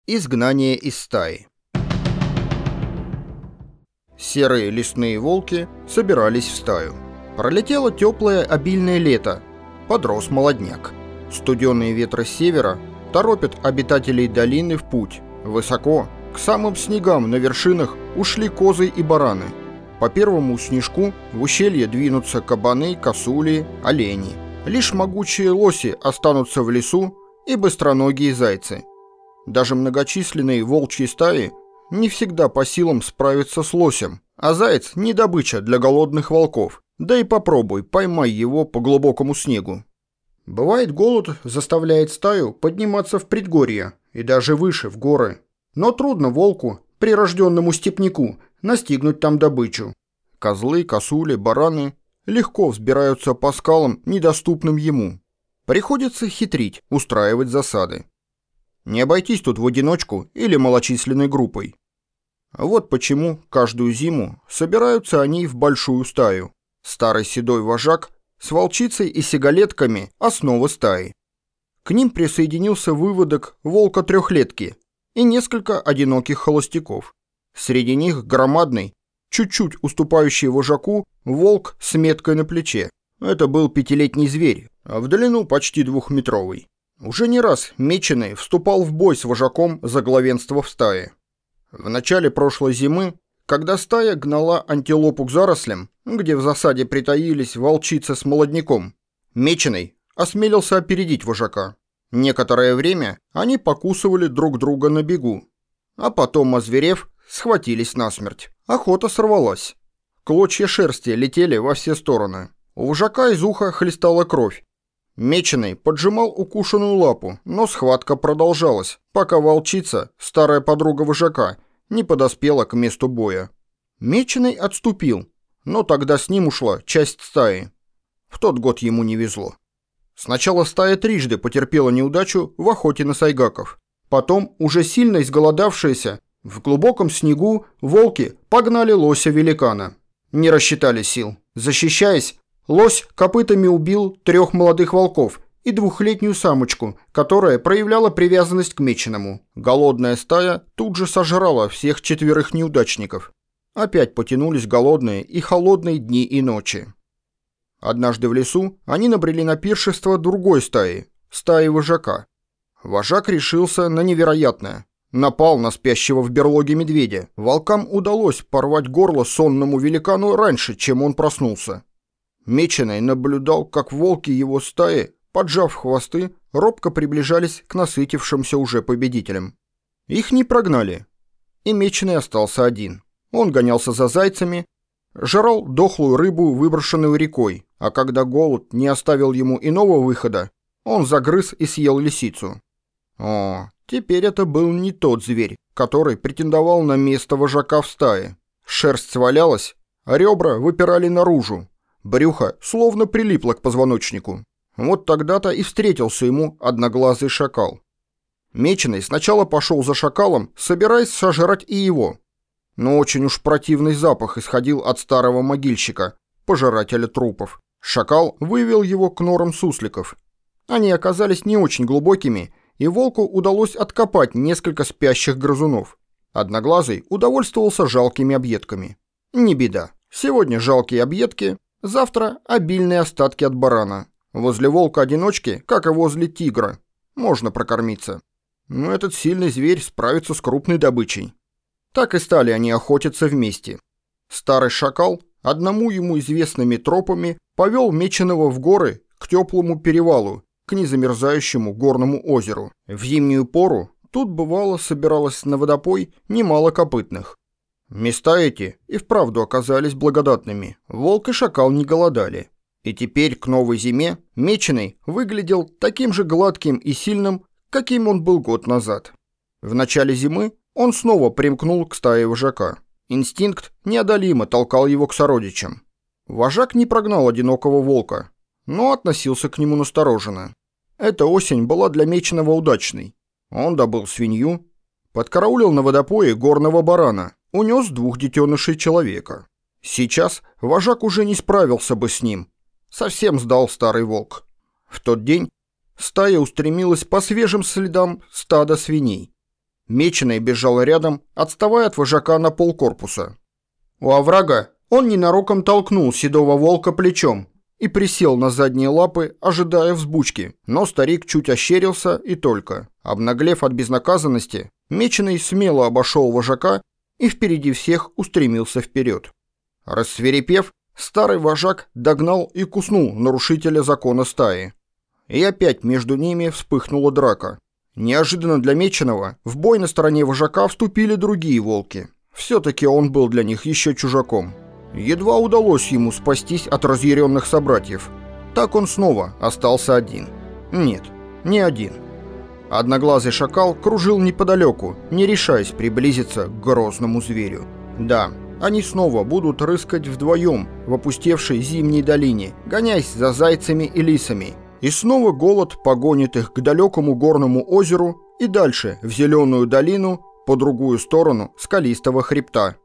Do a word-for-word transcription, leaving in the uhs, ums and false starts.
Изгнание из стаи. Серые лесные волки собирались в стаю. Пролетело теплое обильное лето. Подрос молодняк. Студеные ветры с севера торопят обитателей долины в путь. Высоко, к самым снегам на вершинах, ушли козы и бараны. По первому снежку в ущелье двинутся кабаны, косули, олени. Лишь могучие лоси останутся в лесу и быстроногие зайцы. Даже многочисленные волчьи стаи не всегда по силам справиться с лосем, а заяц не добыча для голодных волков. Да и попробуй, поймай его по глубокому снегу. Бывает, голод заставляет стаю подниматься в предгорья и даже выше, в горы. Но трудно волку, прирожденному степняку, настигнуть там добычу. Козлы, косули, бараны легко взбираются по скалам, недоступным ему. Приходится хитрить, устраивать засады. Не обойтись тут в одиночку или малочисленной группой. Вот почему каждую зиму собираются они в большую стаю. Старый седой вожак с волчицей и сигалетками – основа стаи. К ним присоединился выводок волка-трехлетки и несколько одиноких холостяков. Среди них громадный, чуть-чуть уступающий вожаку, волк с меткой на плече. Это был пятилетний зверь, а в длину почти двухметровый. Уже не раз Меченый вступал в бой с вожаком за главенство в стае. В начале прошлой зимы, когда стая гнала антилопу к зарослям, где в засаде притаились волчица с молодняком, Меченый осмелился опередить вожака. Некоторое время они покусывали друг друга на бегу, а потом, озверев, схватились насмерть. Охота сорвалась. Клочья шерсти летели во все стороны. У вожака из уха хлестала кровь. Меченый поджимал укушенную лапу, но схватка продолжалась, пока волчица, старая подруга вожака, не подоспела к месту боя. Меченый отступил, но тогда с ним ушла часть стаи. В тот год ему не везло. Сначала стая трижды потерпела неудачу в охоте на сайгаков. Потом, уже сильно изголодавшиеся, в глубоком снегу волки погнали лося-великана. Не рассчитали сил. Защищаясь, лось копытами убил трех молодых волков и двухлетнюю самочку, которая проявляла привязанность к Меченому. Голодная стая тут же сожрала всех четверых неудачников. Опять потянулись голодные и холодные дни и ночи. Однажды в лесу они набрели на пиршество другой стаи, стаи вожака. Вожак решился на невероятное. Напал на спящего в берлоге медведя. Волкам удалось порвать горло сонному великану раньше, чем он проснулся. Меченый наблюдал, как волки его стаи, поджав хвосты, робко приближались к насытившимся уже победителям. Их не прогнали, и Меченый остался один. Он гонялся за зайцами, жрал дохлую рыбу, выброшенную рекой, а когда голод не оставил ему иного выхода, он загрыз и съел лисицу. О, теперь это был не тот зверь, который претендовал на место вожака в стае. Шерсть свалялась, а ребра выпирали наружу. Брюхо словно прилипло к позвоночнику. Вот тогда-то и встретился ему одноглазый шакал. Меченый сначала пошел за шакалом, собираясь сожрать и его. Но очень уж противный запах исходил от старого могильщика, пожирателя трупов. Шакал вывел его к норам сусликов. Они оказались не очень глубокими, и волку удалось откопать несколько спящих грызунов. Одноглазый удовольствовался жалкими объедками. Не беда. Сегодня жалкие объедки, завтра обильные остатки от барана. Возле волка-одиночки, как и возле тигра, можно прокормиться. Но этот сильный зверь справится с крупной добычей. Так и стали они охотиться вместе. Старый шакал одному ему известными тропами повел Меченого в горы к теплому перевалу, к незамерзающему горному озеру. В зимнюю пору тут, бывало, собиралось на водопой немало копытных. Места эти и вправду оказались благодатными. Волк и шакал не голодали. И теперь к новой зиме Меченый выглядел таким же гладким и сильным, каким он был год назад. В начале зимы он снова примкнул к стае вожака. Инстинкт неодолимо толкал его к сородичам. Вожак не прогнал одинокого волка, но относился к нему настороженно. Эта осень была для Меченого удачной. Он добыл свинью, подкараулил на водопое горного барана, унес двух детенышей человека. Сейчас вожак уже не справился бы с ним. Совсем сдал старый волк. В тот день стая устремилась по свежим следам стада свиней. Меченый бежал рядом, отставая от вожака на полкорпуса. У оврага он ненароком толкнул седого волка плечом и присел на задние лапы, ожидая взбучки, но старик чуть ощерился и только. Обнаглев от безнаказанности, Меченый смело обошел вожака и впереди всех устремился вперед. Рассвирепев, старый вожак догнал и куснул нарушителя закона стаи. И опять между ними вспыхнула драка. Неожиданно для Меченого в бой на стороне вожака вступили другие волки. Все-таки он был для них еще чужаком. Едва удалось ему спастись от разъяренных собратьев. Так он снова остался один. Нет, не один. Одноглазый шакал кружил неподалеку, не решаясь приблизиться к грозному зверю. Да, они снова будут рыскать вдвоем в опустевшей зимней долине, гоняясь за зайцами и лисами. И снова голод погонит их к далекому горному озеру и дальше в зеленую долину по другую сторону скалистого хребта.